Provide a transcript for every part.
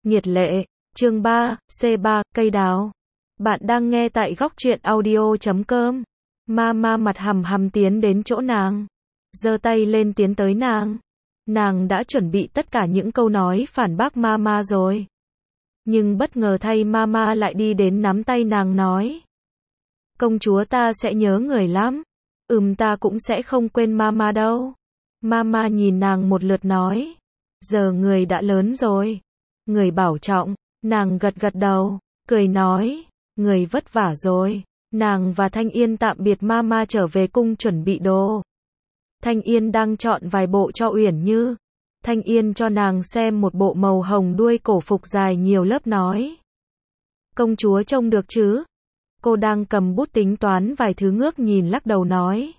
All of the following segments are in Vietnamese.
Nhiệt lệ, chương 3, C3, cây đào. Bạn đang nghe tại góc truyện audio.com. Mama mặt hầm hầm tiến đến chỗ nàng. Giơ tay lên tiến tới nàng. Nàng đã chuẩn bị tất cả những câu nói phản bác Mama rồi. Nhưng bất ngờ thay Mama lại đi đến nắm tay nàng nói. Công chúa ta sẽ nhớ người lắm. Ta cũng sẽ không quên Mama đâu. Mama nhìn nàng một lượt nói. Giờ người đã lớn rồi. Người bảo trọng. Nàng gật gật đầu, cười nói. Người vất vả rồi. Nàng và Thanh Yên tạm biệt Mama trở về cung chuẩn bị đồ. Thanh Yên đang chọn vài bộ cho Uyển Như. Thanh Yên cho nàng xem một bộ màu hồng đuôi cổ phục dài nhiều lớp nói. Công chúa trông được chứ? Cô đang cầm bút tính toán vài thứ ngước nhìn lắc đầu nói.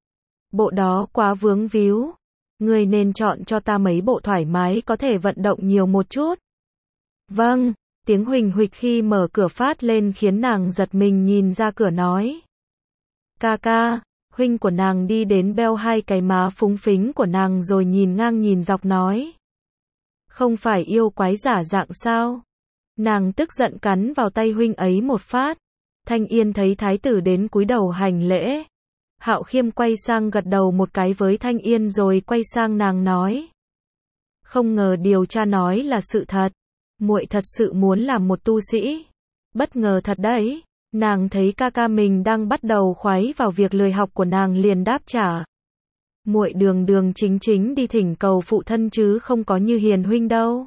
Bộ đó quá vướng víu. Người nên chọn cho ta mấy bộ thoải mái có thể vận động nhiều một chút. Vâng, tiếng huỳnh huỵch khi mở cửa phát lên khiến nàng giật mình nhìn ra cửa nói. Ca ca, huynh của nàng đi đến beo hai cái má phúng phính của nàng rồi nhìn ngang nhìn dọc nói. Không phải yêu quái giả dạng sao? Nàng tức giận cắn vào tay huynh ấy một phát. Thanh Yên thấy thái tử đến cúi đầu hành lễ. Hạo Khiêm quay sang gật đầu một cái với Thanh Yên rồi quay sang nàng nói. Không ngờ điều cha nói là sự thật. Muội thật sự muốn làm một tu sĩ. Bất ngờ thật đấy. Nàng thấy ca ca mình đang bắt đầu khoái vào việc lười học của nàng liền đáp trả. Muội đường đường chính chính đi thỉnh cầu phụ thân chứ không có như Hiền huynh đâu.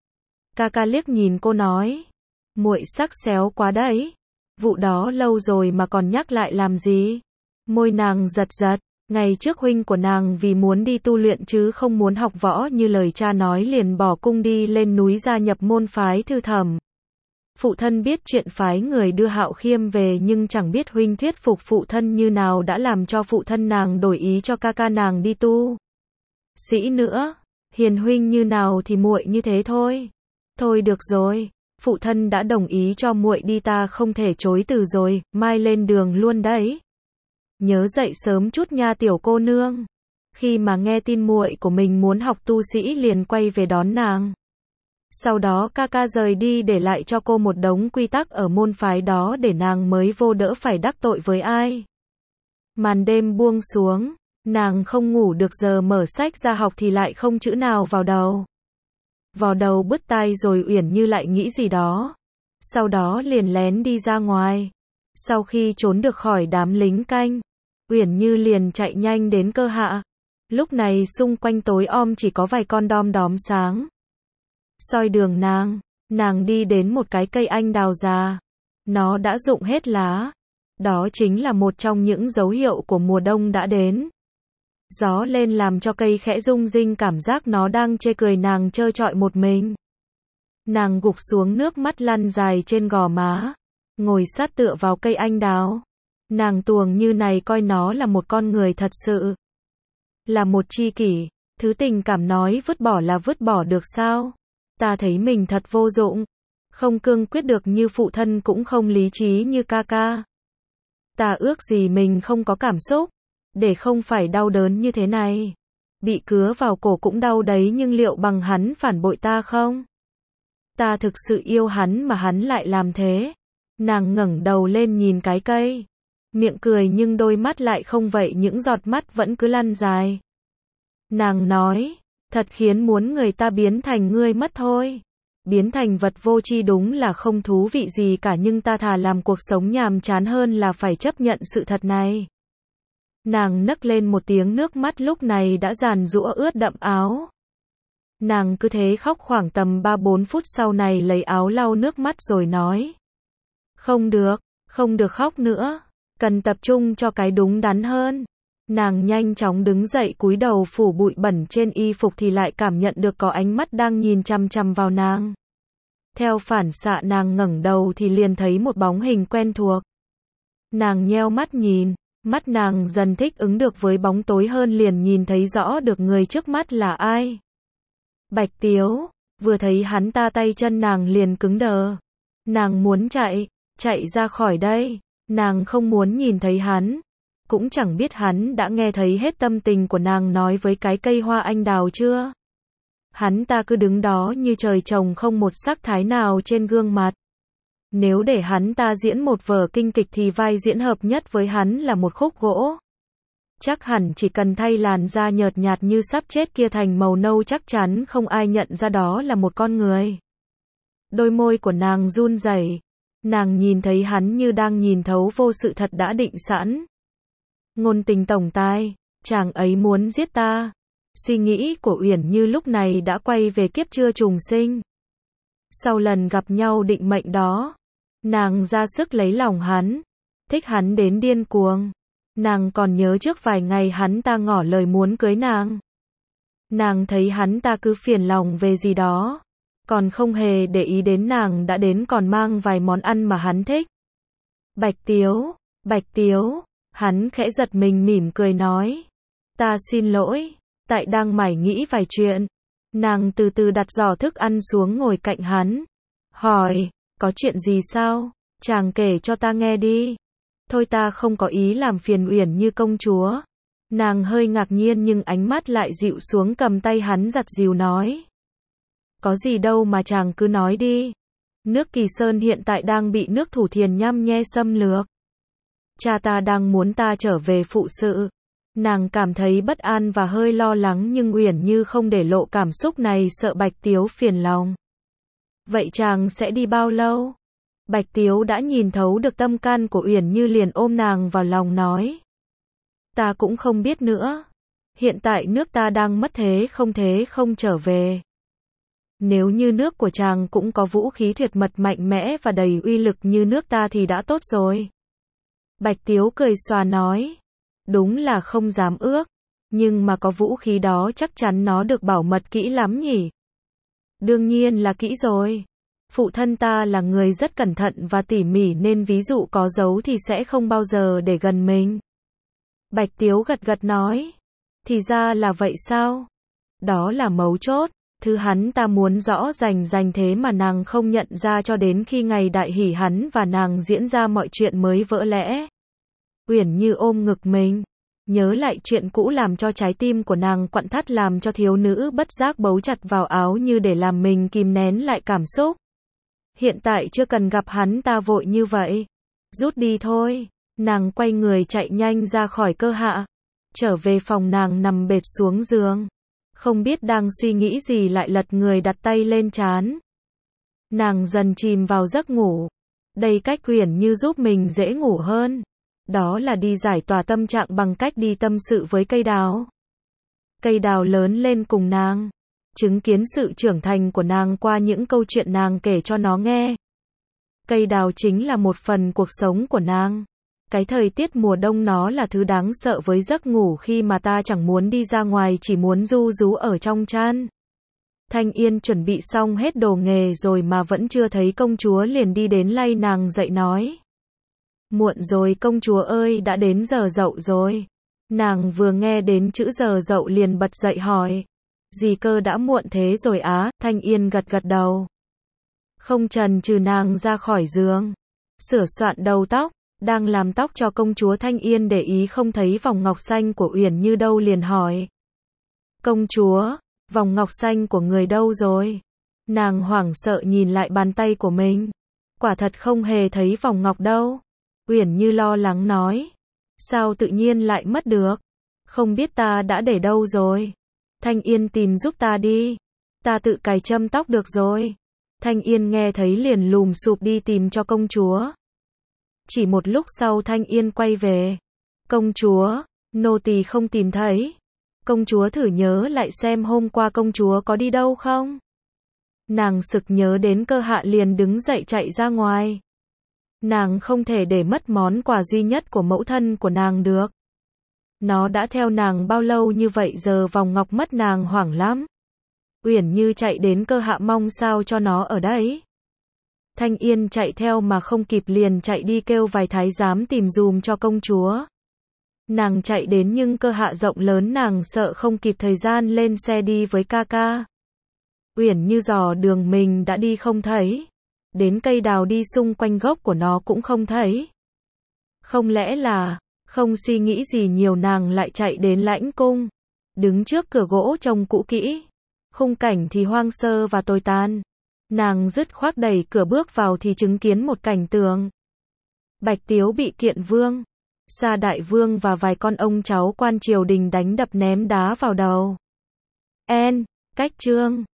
Ca ca liếc nhìn cô nói. Muội sắc xéo quá đấy. Vụ đó lâu rồi mà còn nhắc lại làm gì? Môi nàng giật giật. Ngày trước huynh của nàng vì muốn đi tu luyện chứ không muốn học võ như lời cha nói liền bỏ cung đi lên núi gia nhập môn phái Thư Thẩm. Phụ thân biết chuyện phái người đưa Hạo Khiêm về nhưng chẳng biết huynh thuyết phục phụ thân như nào đã làm cho phụ thân nàng đổi ý cho ca ca nàng đi tu sĩ nữa. Hiền huynh như nào thì muội như thế thôi. Thôi được rồi, phụ thân đã đồng ý cho muội đi ta không thể chối từ rồi, mai lên đường luôn đấy. Nhớ dậy sớm chút nha tiểu cô nương. Khi mà nghe tin muội của mình muốn học tu sĩ liền quay về đón nàng. Sau đó ca ca rời đi để lại cho cô một đống quy tắc ở môn phái đó để nàng mới vô đỡ phải đắc tội với ai. Màn đêm buông xuống, nàng không ngủ được giờ mở sách ra học thì lại không chữ nào vào đầu. Vào đầu bứt tai rồi Uyển Như lại nghĩ gì đó. Sau đó liền lén đi ra ngoài. Sau khi trốn được khỏi đám lính canh, Uyển Như liền chạy nhanh đến Cơ Hạ. Lúc này xung quanh tối om chỉ có vài con đom đóm sáng. Soi đường nàng đi đến một cái cây anh đào già. Nó đã rụng hết lá. Đó chính là một trong những dấu hiệu của mùa đông đã đến. Gió lên làm cho cây khẽ rung rinh cảm giác nó đang chê cười nàng trơ trọi một mình. Nàng gục xuống nước mắt lăn dài trên gò má. Ngồi sát tựa vào cây anh đào. Nàng tuồng như này coi nó là một con người thật sự. Là một tri kỷ. Thứ tình cảm nói vứt bỏ là vứt bỏ được sao? Ta thấy mình thật vô dụng. Không cương quyết được như phụ thân cũng không lý trí như ca ca. Ta ước gì mình không có cảm xúc. Để không phải đau đớn như thế này. Bị cứa vào cổ cũng đau đấy nhưng liệu bằng hắn phản bội ta không? Ta thực sự yêu hắn mà hắn lại làm thế. Nàng ngẩng đầu lên nhìn cái cây. Miệng cười nhưng đôi mắt lại không vậy những giọt mắt vẫn cứ lăn dài. Nàng nói, thật khiến muốn người ta biến thành ngươi mất thôi. Biến thành vật vô tri đúng là không thú vị gì cả nhưng ta thà làm cuộc sống nhàm chán hơn là phải chấp nhận sự thật này. Nàng nấc lên một tiếng nước mắt lúc này đã giàn giũa ướt đậm áo. Nàng cứ thế khóc khoảng tầm 3-4 phút sau này lấy áo lau nước mắt rồi nói. Không được khóc nữa. Cần tập trung cho cái đúng đắn hơn. Nàng nhanh chóng đứng dậy cúi đầu phủ bụi bẩn trên y phục thì lại cảm nhận được có ánh mắt đang nhìn chằm chằm vào nàng. Theo phản xạ nàng ngẩng đầu thì liền thấy một bóng hình quen thuộc. Nàng nheo mắt nhìn, mắt nàng dần thích ứng được với bóng tối hơn liền nhìn thấy rõ được người trước mắt là ai. Bạch Tiếu, vừa thấy hắn ta tay chân nàng liền cứng đờ. Nàng muốn chạy ra khỏi đây. Nàng không muốn nhìn thấy hắn. Cũng chẳng biết hắn đã nghe thấy hết tâm tình của nàng nói với cái cây hoa anh đào chưa. Hắn ta cứ đứng đó như trời trồng không một sắc thái nào trên gương mặt. Nếu để hắn ta diễn một vở kinh kịch thì vai diễn hợp nhất với hắn là một khúc gỗ. Chắc hẳn chỉ cần thay làn da nhợt nhạt như sắp chết kia thành màu nâu chắc chắn không ai nhận ra đó là một con người. Đôi môi của nàng run rẩy. Nàng nhìn thấy hắn như đang nhìn thấu vô sự thật đã định sẵn. Ngôn tình tổng tài, chàng ấy muốn giết ta. Suy nghĩ của Uyển Như lúc này đã quay về kiếp chưa trùng sinh. Sau lần gặp nhau định mệnh đó, nàng ra sức lấy lòng hắn, thích hắn đến điên cuồng. Nàng còn nhớ trước vài ngày hắn ta ngỏ lời muốn cưới nàng. Nàng thấy hắn ta cứ phiền lòng về gì đó, còn không hề để ý đến nàng đã đến còn mang vài món ăn mà hắn thích. Bạch Tiếu, hắn khẽ giật mình mỉm cười nói. Ta xin lỗi, tại đang mải nghĩ vài chuyện. Nàng từ từ đặt giỏ thức ăn xuống ngồi cạnh hắn. Hỏi, có chuyện gì sao? Chàng kể cho ta nghe đi. Thôi ta không có ý làm phiền Uyển Như công chúa. Nàng hơi ngạc nhiên nhưng ánh mắt lại dịu xuống cầm tay hắn giặt dìu nói. Có gì đâu mà chàng cứ nói đi. Nước Kỳ Sơn hiện tại đang bị nước Thủ Thiền nhăm nhe xâm lược. Cha ta đang muốn ta trở về phụ sự. Nàng cảm thấy bất an và hơi lo lắng nhưng Uyển Như không để lộ cảm xúc này sợ Bạch Tiếu phiền lòng. Vậy chàng sẽ đi bao lâu? Bạch Tiếu đã nhìn thấu được tâm can của Uyển Như liền ôm nàng vào lòng nói. Ta cũng không biết nữa. Hiện tại nước ta đang mất thế không trở về. Nếu như nước của chàng cũng có vũ khí tuyệt mật mạnh mẽ và đầy uy lực như nước ta thì đã tốt rồi. Bạch Tiếu cười xòa nói. Đúng là không dám ước. Nhưng mà có vũ khí đó chắc chắn nó được bảo mật kỹ lắm nhỉ? Đương nhiên là kỹ rồi. Phụ thân ta là người rất cẩn thận và tỉ mỉ nên ví dụ có giấu thì sẽ không bao giờ để gần mình. Bạch Tiếu gật nói. Thì ra là vậy sao? Đó là mấu chốt. Thứ hắn ta muốn rõ rành thế mà nàng không nhận ra cho đến khi ngày đại hỷ hắn và nàng diễn ra mọi chuyện mới vỡ lẽ. Uyển Như ôm ngực mình. Nhớ lại chuyện cũ làm cho trái tim của nàng quặn thắt làm cho thiếu nữ bất giác bấu chặt vào áo như để làm mình kìm nén lại cảm xúc. Hiện tại chưa cần gặp hắn ta vội như vậy. Rút đi thôi. Nàng quay người chạy nhanh ra khỏi cơ hạ. Trở về phòng nàng nằm bệt xuống giường. Không biết đang suy nghĩ gì lại lật người đặt tay lên trán. Nàng dần chìm vào giấc ngủ. Đây cách Uyển Như giúp mình dễ ngủ hơn. Đó là đi giải tỏa tâm trạng bằng cách đi tâm sự với cây đào. Cây đào lớn lên cùng nàng. Chứng kiến sự trưởng thành của nàng qua những câu chuyện nàng kể cho nó nghe. Cây đào chính là một phần cuộc sống của nàng. Cái thời tiết mùa đông nó là thứ đáng sợ với giấc ngủ khi mà ta chẳng muốn đi ra ngoài chỉ muốn ru rú ở trong chăn. Thanh Yên chuẩn bị xong hết đồ nghề rồi mà vẫn chưa thấy công chúa liền đi đến lay nàng dậy nói. Muộn rồi công chúa ơi, đã đến giờ dậu rồi. Nàng vừa nghe đến chữ giờ dậu liền bật dậy hỏi. Gì cơ đã muộn thế rồi á? Thanh Yên gật đầu. Không chần chừ nàng ra khỏi giường. Sửa soạn đầu tóc. Đang làm tóc cho công chúa Thanh Yên để ý không thấy vòng ngọc xanh của Uyển Như đâu liền hỏi. Công chúa, vòng ngọc xanh của người đâu rồi? Nàng hoảng sợ nhìn lại bàn tay của mình. Quả thật không hề thấy vòng ngọc đâu. Uyển Như lo lắng nói. Sao tự nhiên lại mất được? Không biết ta đã để đâu rồi. Thanh Yên tìm giúp ta đi. Ta tự cài châm tóc được rồi. Thanh Yên nghe thấy liền lùm xụp đi tìm cho công chúa. Chỉ một lúc sau Thanh Yên quay về. Công chúa, nô tỳ không tìm thấy. Công chúa thử nhớ lại xem hôm qua công chúa có đi đâu không? Nàng sực nhớ đến cơ hạ liền đứng dậy chạy ra ngoài. Nàng không thể để mất món quà duy nhất của mẫu thân của nàng được. Nó đã theo nàng bao lâu như vậy giờ vòng ngọc mất nàng hoảng lắm. Uyển Như chạy đến cơ hạ mong sao cho nó ở đấy. Thanh Yên chạy theo mà không kịp liền chạy đi kêu vài thái giám tìm dùm cho công chúa. Nàng chạy đến nhưng cơ hạ rộng lớn nàng sợ không kịp thời gian lên xe đi với ca ca. Uyển Như dò đường mình đã đi không thấy. Đến cây đào đi xung quanh gốc của nó cũng không thấy. Không lẽ là, không suy nghĩ gì nhiều nàng lại chạy đến lãnh cung. Đứng trước cửa gỗ trông cũ kỹ. Khung cảnh thì hoang sơ và tồi tàn. Nàng dứt khoát đẩy cửa bước vào thì chứng kiến một cảnh tượng. Bạch Tiếu bị kiện vương, Sa Đại Vương và vài con ông cháu quan triều đình đánh đập ném đá vào đầu. Cách chương